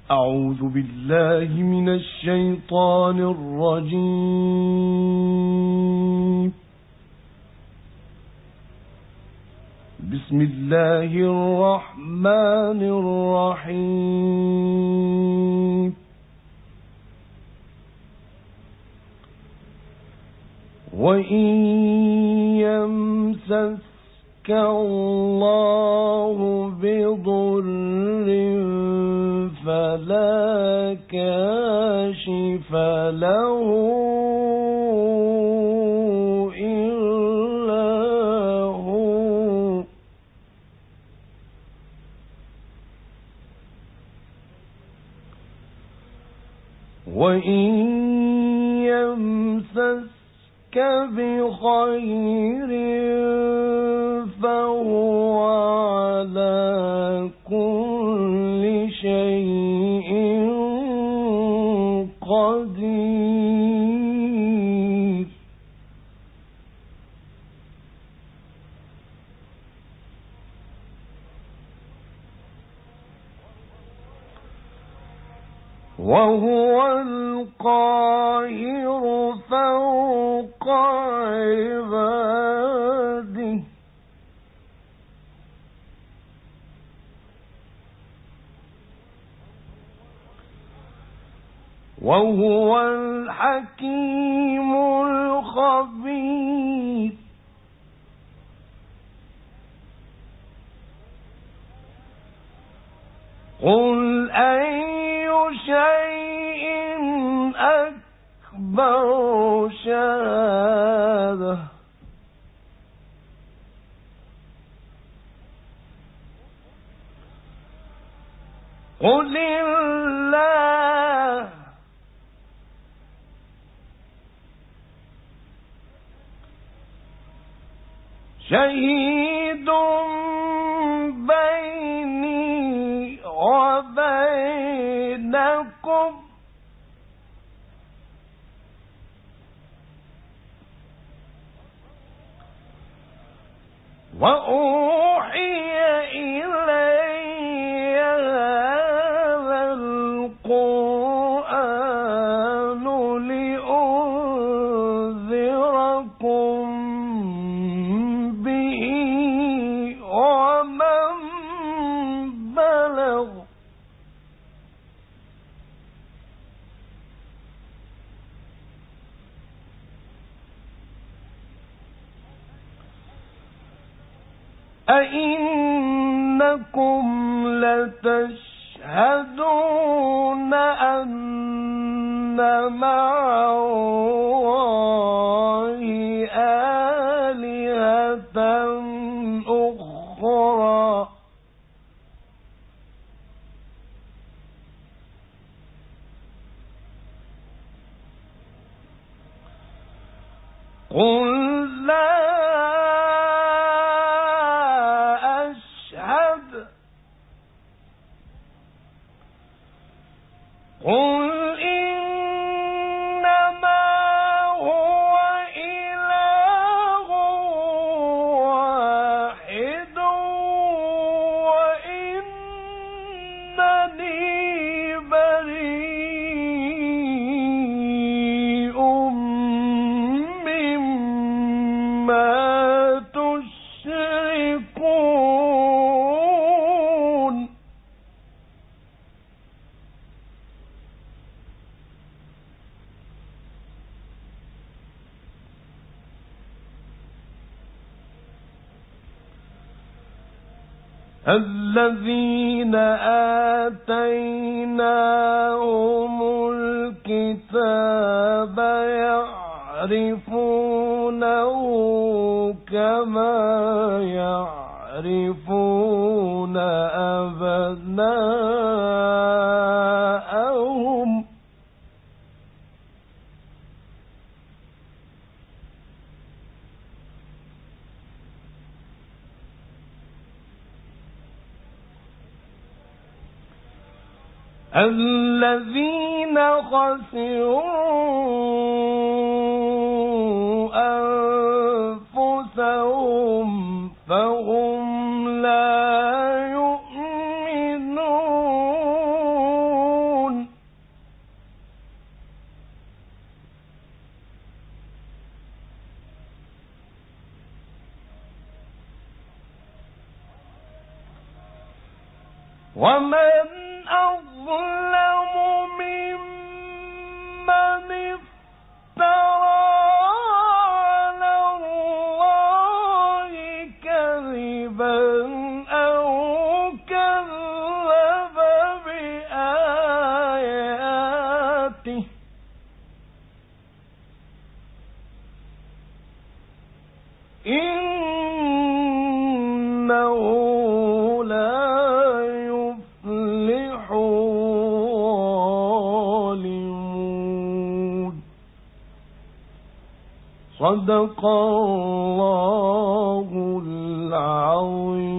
أعوذ بالله من الشيطان الرجيم. بسم الله الرحمن الرحيم. وإن يمسسك الله بضر فلا كاشف له إلا هو، وإن يمسسك بخير فهو على كل شيء قدير. وهو القاهر فوق عباده، وهو الحكيم الخبير. قل أي شيء أكبر شهادة، قل الله، شهيد بيني وبينكم، وأوحي إلي هذا القرآن لأنذركم به ومن بلغ، أئنكم لتشهدون أن مع الله آلهة أخرى، قل لا أشهد، قل إنما هو إله واحد وإنني بريء مما تشركون. الذين آتيناهم الكتاب يعرفونه كما يعرفون أبناءهم، الذين خسروا أنفسهم فهم لا يؤمنون. ومن أظلم ممن افترى على الله كذبا أو كذب بآياته إنه لا يفلح الظالمون. صدق الله العظيم.